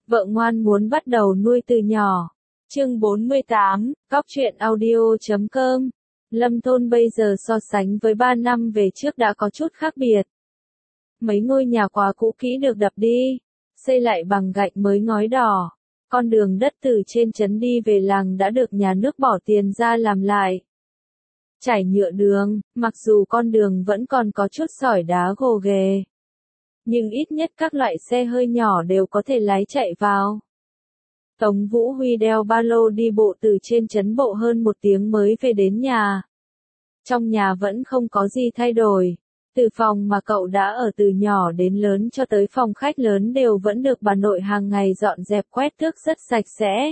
Vợ ngoan muốn bắt đầu nuôi từ nhỏ. Chương 48, Cóc truyện audio.com. Lâm thôn bây giờ so sánh với 3 năm về trước đã có chút khác biệt. Mấy ngôi nhà quá cũ kỹ được đập đi, xây lại bằng gạch mới ngói đỏ. Con đường đất từ trên trấn đi về làng đã được nhà nước bỏ tiền ra làm lại. Trải nhựa đường, mặc dù con đường vẫn còn có chút sỏi đá gồ ghề, nhưng ít nhất các loại xe hơi nhỏ đều có thể lái chạy vào. Tống Vũ Huy đeo ba lô đi bộ từ trên trấn bộ hơn 1 tiếng mới về đến nhà. Trong nhà vẫn không có gì thay đổi. Từ phòng mà cậu đã ở từ nhỏ đến lớn cho tới phòng khách lớn đều vẫn được bà nội hàng ngày dọn dẹp quét tước rất sạch sẽ.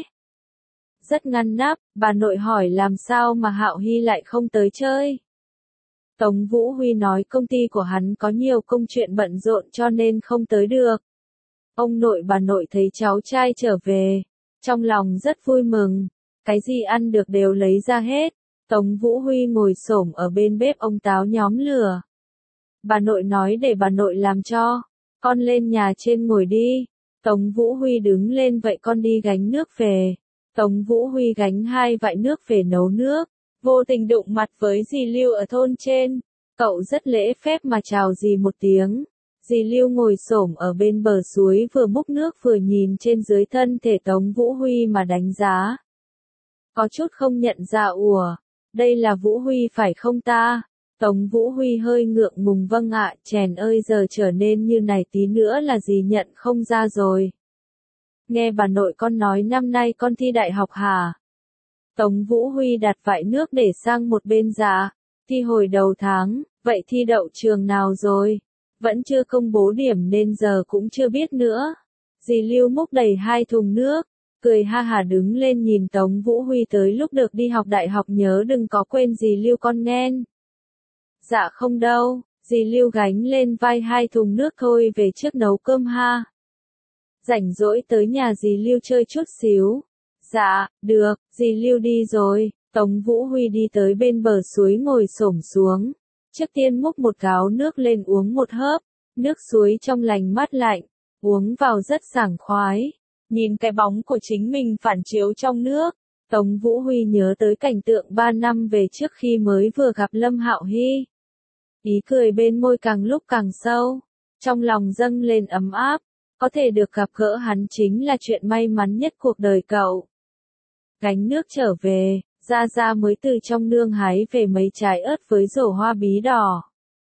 Rất ngăn nắp, bà nội hỏi làm sao mà Hạo Hy lại không tới chơi. Tống Vũ Huy nói công ty của hắn có nhiều công chuyện bận rộn cho nên không tới được. Ông nội bà nội thấy cháu trai trở về, trong lòng rất vui mừng, cái gì ăn được đều lấy ra hết. Tống Vũ Huy ngồi xổm ở bên bếp ông táo nhóm lửa. Bà nội nói để bà nội làm cho, con lên nhà trên ngồi đi. Tống Vũ Huy đứng lên vậy con đi gánh nước về. Tống Vũ Huy gánh 2 vại nước về nấu nước, vô tình đụng mặt với dì Lưu ở thôn trên. Cậu rất lễ phép mà chào dì một tiếng. Dì Lưu ngồi xổm ở bên bờ suối vừa múc nước vừa nhìn trên dưới thân thể Tống Vũ Huy mà đánh giá. Có chút không nhận ra ủa, đây là Vũ Huy phải không ta? Tống Vũ Huy hơi ngượng ngùng vâng ạ, chèn ơi giờ trở nên như này tí nữa là dì nhận không ra rồi. Nghe bà nội con nói năm nay con thi đại học hả? Tống Vũ Huy đặt vại nước để sang một bên dạ. Thi hồi đầu tháng, vậy thi đậu trường nào rồi? Vẫn chưa công bố điểm nên giờ cũng chưa biết nữa. Dì Lưu múc đầy 2 thùng nước, cười ha hà đứng lên nhìn Tống Vũ Huy tới lúc được đi học đại học nhớ đừng có quên dì Lưu con nghen. Dạ không đâu, dì Lưu gánh lên vai 2 thùng nước thôi về trước nấu cơm ha. Rảnh rỗi tới nhà dì Lưu chơi chút xíu. Dạ, được, dì Lưu đi rồi. Tống Vũ Huy đi tới bên bờ suối ngồi xổm xuống. Trước tiên múc một gáo nước lên uống một hớp. Nước suối trong lành mát lạnh, uống vào rất sảng khoái. Nhìn cái bóng của chính mình phản chiếu trong nước, Tống Vũ Huy nhớ tới cảnh tượng 3 năm về trước khi mới vừa gặp Lâm Hạo Hy. Ý cười bên môi càng lúc càng sâu, trong lòng dâng lên ấm áp, có thể được gặp gỡ hắn chính là chuyện may mắn nhất cuộc đời cậu. Gánh nước trở về, Gia Gia mới từ trong nương hái về mấy trái ớt với rổ hoa bí đỏ.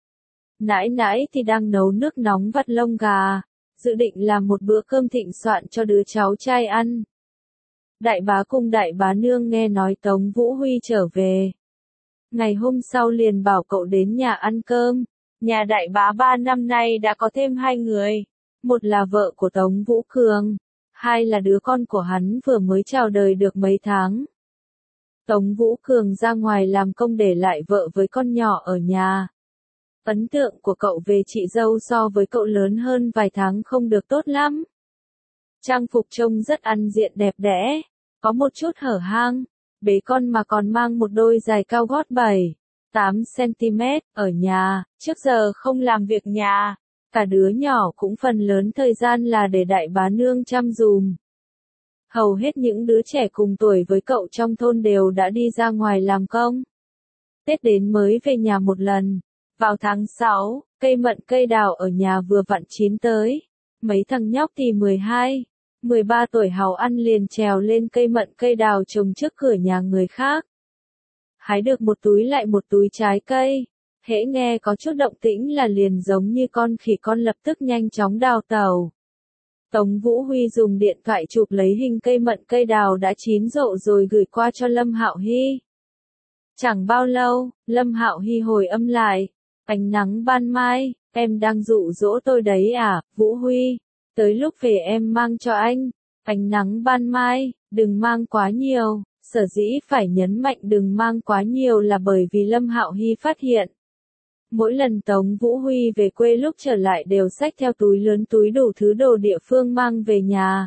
Nãi nãi thì đang nấu nước nóng vắt lông gà, dự định làm một bữa cơm thịnh soạn cho đứa cháu trai ăn. Đại bá cùng đại bá nương nghe nói Tống Vũ Huy trở về. Ngày hôm sau liền bảo cậu đến nhà ăn cơm. Nhà đại bá 3 năm nay đã có thêm 2 người. Một là vợ của Tống Vũ Cường, 2 là đứa con của hắn vừa mới chào đời được mấy tháng. Tống Vũ Cường ra ngoài làm công để lại vợ với con nhỏ ở nhà. Ấn tượng của cậu về chị dâu so với cậu lớn hơn vài tháng không được tốt lắm. Trang phục trông rất ăn diện đẹp đẽ, có một chút hở hang, bế con mà còn mang một đôi giày cao gót 7-8 cm, ở nhà, trước giờ không làm việc nhà, cả đứa nhỏ cũng phần lớn thời gian là để đại bá nương chăm dùm. Hầu hết những đứa trẻ cùng tuổi với cậu trong thôn đều đã đi ra ngoài làm công. Tết đến mới về nhà một lần. Vào tháng 6, cây mận cây đào ở nhà vừa vặn chín tới. Mấy thằng nhóc thì 12, 13 tuổi hàu ăn liền trèo lên cây mận cây đào trồng trước cửa nhà người khác. Hái được một túi lại một túi trái cây. Hễ nghe có chút động tĩnh là liền giống như con khỉ con lập tức nhanh chóng đào tàu. Tống Vũ Huy dùng điện thoại chụp lấy hình cây mận cây đào đã chín rộ rồi gửi qua cho Lâm Hạo Hy. Chẳng bao lâu, Lâm Hạo Hy hồi âm lại. Ánh nắng ban mai, em đang dụ dỗ tôi đấy à, Vũ Huy. Tới lúc về em mang cho anh. Ánh nắng ban mai, đừng mang quá nhiều. Sở dĩ phải nhấn mạnh đừng mang quá nhiều là bởi vì Lâm Hạo Hy phát hiện. Mỗi lần Tống Vũ Huy về quê lúc trở lại đều xách theo túi lớn túi đủ thứ đồ địa phương mang về nhà.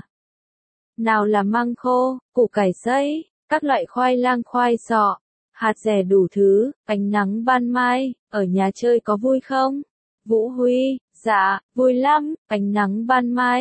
Nào là măng khô, củ cải xay, các loại khoai lang khoai sọ, hạt dẻ đủ thứ. Ánh nắng ban mai, ở nhà chơi có vui không? Vũ Huy, dạ, vui lắm. Ánh nắng ban mai,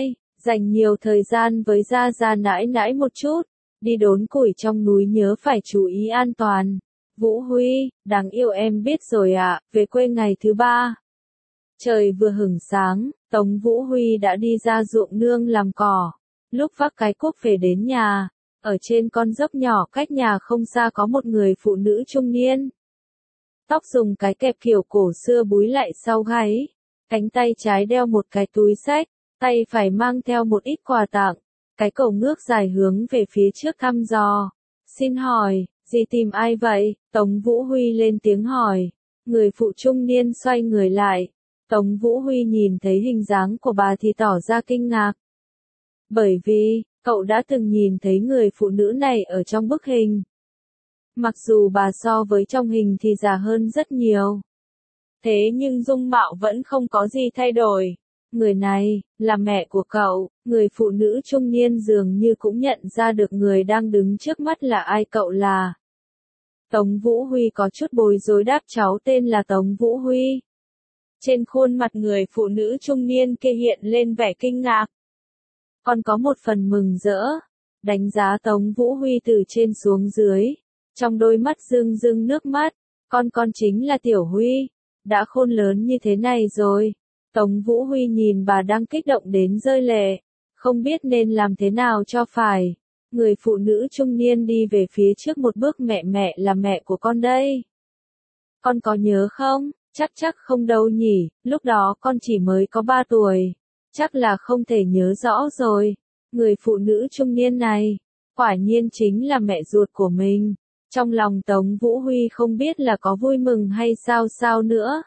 Dành nhiều thời gian với Gia Gia nãi nãi một chút, đi đốn củi trong núi nhớ phải chú ý an toàn. Vũ Huy, đáng yêu em biết rồi ạ, về quê ngày thứ 3. Trời vừa hửng sáng, Tống Vũ Huy đã đi ra ruộng nương làm cỏ. Lúc vác cái cuốc về đến nhà, ở trên con dốc nhỏ cách nhà không xa có một người phụ nữ trung niên. Tóc dùng cái kẹp kiểu cổ xưa búi lại sau gáy, cánh tay trái đeo một cái túi xách, tay phải mang theo một ít quà tặng. Cái cổ ngước dài hướng về phía trước thăm dò. Xin hỏi, dì tìm ai vậy? Tống Vũ Huy lên tiếng hỏi. Người phụ trung niên xoay người lại. Tống Vũ Huy nhìn thấy hình dáng của bà thì tỏ ra kinh ngạc. Bởi vì, cậu đã từng nhìn thấy người phụ nữ này ở trong bức hình. Mặc dù bà so với trong hình thì già hơn rất nhiều. Thế nhưng dung mạo vẫn không có gì thay đổi. Người này, là mẹ của cậu. Người phụ nữ trung niên dường như cũng nhận ra được người đang đứng trước mắt là ai. Cậu là. Tống Vũ Huy có chút bối rối đáp cháu tên là Tống Vũ Huy. Trên khuôn mặt người phụ nữ trung niên kia hiện lên vẻ kinh ngạc. Còn có một phần mừng rỡ. Đánh giá Tống Vũ Huy từ trên xuống dưới. Trong đôi mắt rưng rưng nước mắt. Con chính là Tiểu Huy. Đã khôn lớn như thế này rồi. Tống Vũ Huy nhìn bà đang kích động đến rơi lệ. Không biết nên làm thế nào cho phải. Người phụ nữ trung niên đi về phía trước một bước. Mẹ là mẹ của con đây. Con có nhớ không? Chắc không đâu nhỉ, lúc đó con chỉ mới có 3 tuổi. Chắc là không thể nhớ rõ rồi. Người phụ nữ trung niên này, quả nhiên chính là mẹ ruột của mình. Trong lòng Tống Vũ Huy không biết là có vui mừng hay sao nữa.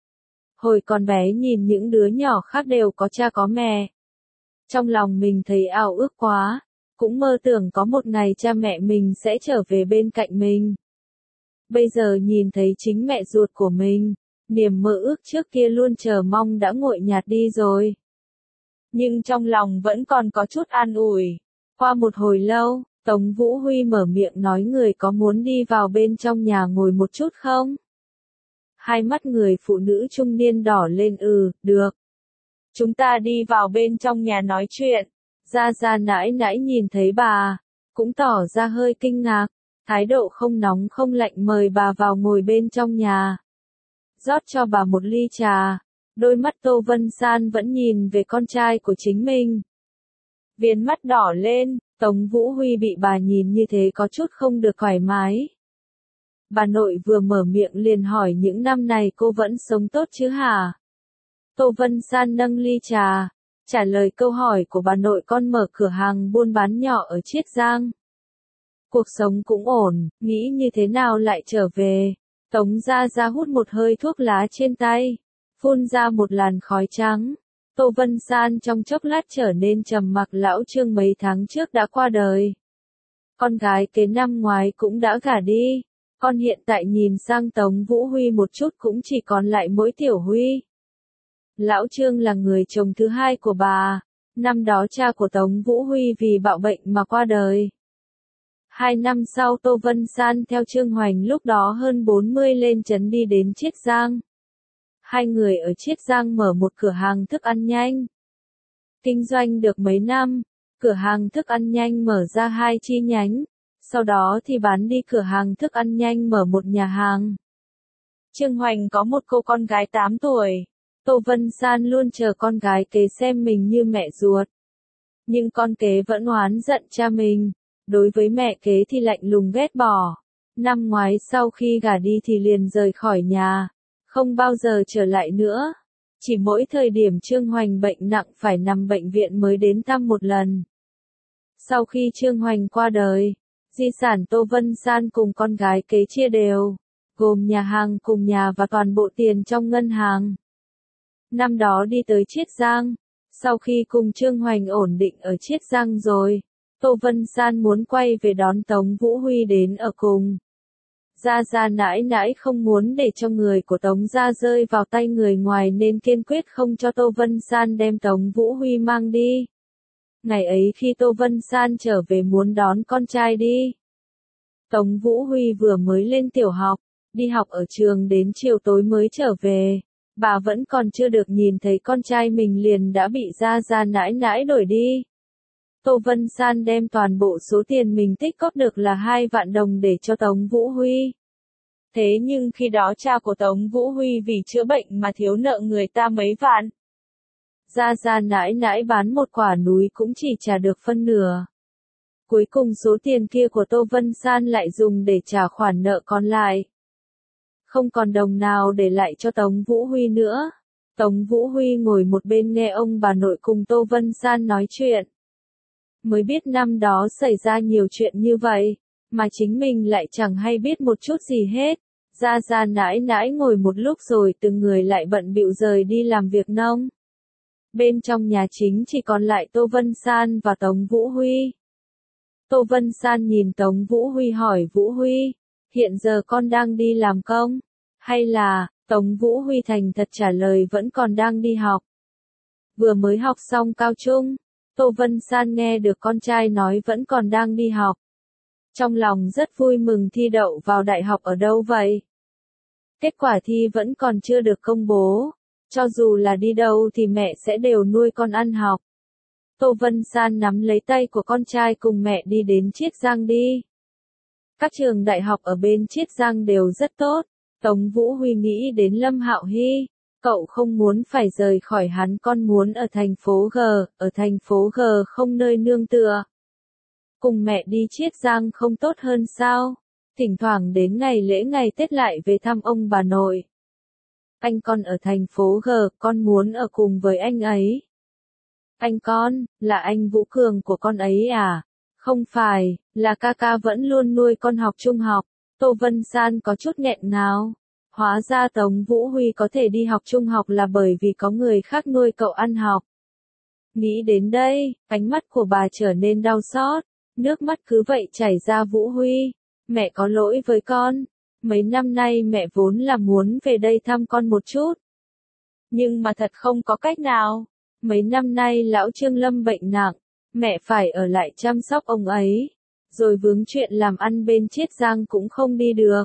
Hồi còn bé nhìn những đứa nhỏ khác đều có cha có mẹ. Trong lòng mình thấy ao ước quá, cũng mơ tưởng có một ngày cha mẹ mình sẽ trở về bên cạnh mình. Bây giờ nhìn thấy chính mẹ ruột của mình, niềm mơ ước trước kia luôn chờ mong đã nguội nhạt đi rồi. Nhưng trong lòng vẫn còn có chút an ủi. Qua một hồi lâu, Tống Vũ Huy mở miệng nói người có muốn đi vào bên trong nhà ngồi một chút không? Hai mắt người phụ nữ trung niên đỏ lên. Được. Chúng ta đi vào bên trong nhà nói chuyện. Gia Gia nãi nãi nhìn thấy bà, cũng tỏ ra hơi kinh ngạc, thái độ không nóng không lạnh mời bà vào ngồi bên trong nhà. Rót cho bà một ly trà, đôi mắt Tô Vân San vẫn nhìn về con trai của chính mình. Viền mắt đỏ lên, Tống Vũ Huy bị bà nhìn như thế có chút không được thoải mái. Bà nội vừa mở miệng liền hỏi những năm này cô vẫn sống tốt chứ hả? Tô Vân San nâng ly trà, trả lời câu hỏi của bà nội. Con mở cửa hàng buôn bán nhỏ ở Chiết Giang. Cuộc sống cũng ổn, nghĩ như thế nào lại trở về. Tống Gia Gia hút một hơi thuốc lá trên tay, phun ra một làn khói trắng. Tô Vân San trong chốc lát trở nên trầm mặc. Lão Trương mấy tháng trước đã qua đời. Con gái kế năm ngoái cũng đã gả đi. Con hiện tại nhìn sang Tống Vũ Huy một chút cũng chỉ còn lại mỗi Tiểu Huy. Lão Trương là người chồng thứ hai của bà. Năm đó cha của Tống Vũ Huy vì bạo bệnh mà qua đời. 2 năm sau Tô Vân San theo Trương Hoành lúc đó hơn 40 lên trấn đi đến Chiết Giang. Hai người ở Chiết Giang mở một cửa hàng thức ăn nhanh. Kinh doanh được mấy năm, cửa hàng thức ăn nhanh mở ra 2 chi nhánh, sau đó thì bán đi cửa hàng thức ăn nhanh mở một nhà hàng. Trương Hoành có một cô con gái 8 tuổi. Tô Vân San luôn chờ con gái kế xem mình như mẹ ruột. Nhưng con kế vẫn oán giận cha mình. Đối với mẹ kế thì lạnh lùng ghét bỏ. Năm ngoái sau khi gả đi thì liền rời khỏi nhà, không bao giờ trở lại nữa. Chỉ mỗi thời điểm Trương Hoành bệnh nặng phải nằm bệnh viện mới đến thăm một lần. Sau khi Trương Hoành qua đời, di sản Tô Vân San cùng con gái kế chia đều, gồm nhà hàng cùng nhà và toàn bộ tiền trong ngân hàng. Năm đó đi tới Chiết Giang, sau khi cùng Trương Hoành ổn định ở Chiết Giang rồi, Tô Vân San muốn quay về đón Tống Vũ Huy đến ở cùng. Gia Gia nãi nãi không muốn để cho người của Tống Gia rơi vào tay người ngoài nên kiên quyết không cho Tô Vân San đem Tống Vũ Huy mang đi. Ngày ấy khi Tô Vân San trở về muốn đón con trai đi. Tống Vũ Huy vừa mới lên tiểu học, đi học ở trường đến chiều tối mới trở về. Bà vẫn còn chưa được nhìn thấy con trai mình liền đã bị Gia Gia nãi nãi đuổi đi. Tô Vân San đem toàn bộ số tiền mình tích góp được là 2 vạn đồng để cho Tống Vũ Huy. Thế nhưng khi đó cha của Tống Vũ Huy vì chữa bệnh mà thiếu nợ người ta mấy vạn. Gia Gia nãi nãi bán một quả núi cũng chỉ trả được phân nửa. Cuối cùng số tiền kia của Tô Vân San lại dùng để trả khoản nợ còn lại. Không còn đồng nào để lại cho Tống Vũ Huy nữa. Tống Vũ Huy ngồi một bên nghe ông bà nội cùng Tô Vân San nói chuyện. Mới biết năm đó xảy ra nhiều chuyện như vậy, mà chính mình lại chẳng hay biết một chút gì hết. Gia Gia nãi nãi ngồi một lúc rồi từng người lại bận bịu rời đi làm việc nông. Bên trong nhà chính chỉ còn lại Tô Vân San và Tống Vũ Huy. Tô Vân San nhìn Tống Vũ Huy hỏi Vũ Huy, hiện giờ con đang đi làm công? Hay là, Tống Vũ Huy thành thật trả lời vẫn còn đang đi học. Vừa mới học xong cao trung, Tô Vân San nghe được con trai nói vẫn còn đang đi học. Trong lòng rất vui mừng thi đậu vào đại học ở đâu vậy? Kết quả thi vẫn còn chưa được công bố. Cho dù là đi đâu thì mẹ sẽ đều nuôi con ăn học. Tô Vân San nắm lấy tay của con trai cùng mẹ đi đến Chiết Giang đi. Các trường đại học ở bên Chiết Giang đều rất tốt. Tống Vũ Huy nghĩ đến Lâm Hạo Hy. Cậu không muốn phải rời khỏi hắn, con muốn ở thành phố G, ở thành phố G không nơi nương tựa. Cùng mẹ đi Chiết Giang không tốt hơn sao? Thỉnh thoảng đến ngày lễ ngày Tết lại về thăm ông bà nội. Anh con ở thành phố G, con muốn ở cùng với anh ấy. Anh con, là anh Vũ Cường của con ấy à? Không phải, là ca ca vẫn luôn nuôi con học trung học. Tô Vân San có chút nghẹn ngào. Hóa ra Tống Vũ Huy có thể đi học trung học là bởi vì có người khác nuôi cậu ăn học. Nghĩ đến đây, ánh mắt của bà trở nên đau xót. Nước mắt cứ vậy chảy ra. Vũ Huy, mẹ có lỗi với con. Mấy năm nay mẹ vốn là muốn về đây thăm con một chút. Nhưng mà thật không có cách nào. Mấy năm nay lão Trương Lâm bệnh nặng, mẹ phải ở lại chăm sóc ông ấy. Rồi vướng chuyện làm ăn bên Chiết Giang cũng không đi được.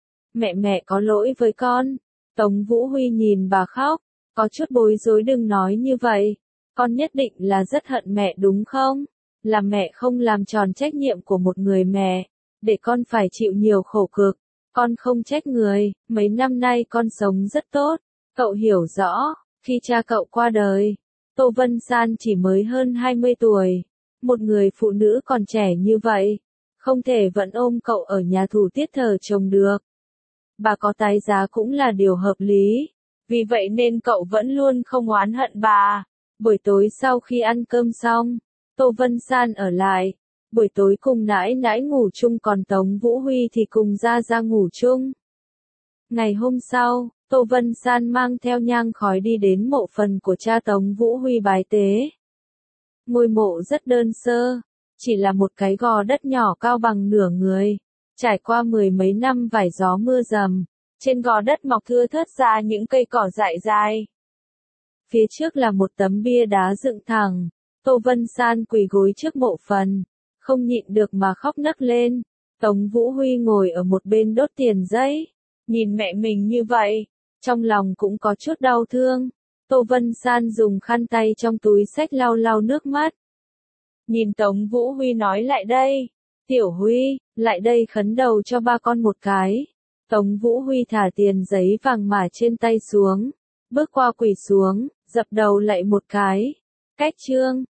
Mẹ có lỗi với con. Tống Vũ Huy nhìn bà khóc, có chút bối rối. Đừng nói như vậy. Con nhất định là rất hận mẹ đúng không? Là mẹ không làm tròn trách nhiệm của một người mẹ, để con phải chịu nhiều khổ cực. Con không trách người, mấy năm nay con sống rất tốt. Cậu hiểu rõ, khi cha cậu qua đời, Tô Vân San chỉ mới hơn 20 tuổi. Một người phụ nữ còn trẻ như vậy, không thể vẫn ôm cậu ở nhà thủ tiết thờ chồng được. Bà có tái giá cũng là điều hợp lý. Vì vậy nên cậu vẫn luôn không oán hận bà. Buổi tối sau khi ăn cơm xong, Tô Vân San ở lại. Buổi tối cùng nãi nãi ngủ chung, còn Tống Vũ Huy thì cùng Gia Gia ngủ chung. Ngày hôm sau, Tô Vân San mang theo nhang khói đi đến mộ phần của cha Tống Vũ Huy bái tế. Ngôi mộ rất đơn sơ, chỉ là một cái gò đất nhỏ cao bằng nửa người. Trải qua mười mấy năm vải gió mưa dầm, trên gò đất mọc thưa thớt ra những cây cỏ dại dai. Phía trước là một tấm bia đá dựng thẳng. Tô Vân San quỳ gối trước mộ phần, không nhịn được mà khóc nấc lên. Tống Vũ Huy ngồi ở một bên đốt tiền giấy, nhìn mẹ mình như vậy, trong lòng cũng có chút đau thương. Tô Vân San dùng khăn tay trong túi xách lau lau nước mắt. Nhìn Tống Vũ Huy nói lại đây. Tiểu Huy, lại đây khấn đầu cho ba con một cái. Tống Vũ Huy thả tiền giấy vàng mã trên tay xuống, bước qua quỳ xuống, dập đầu lạy một cái. Cách chương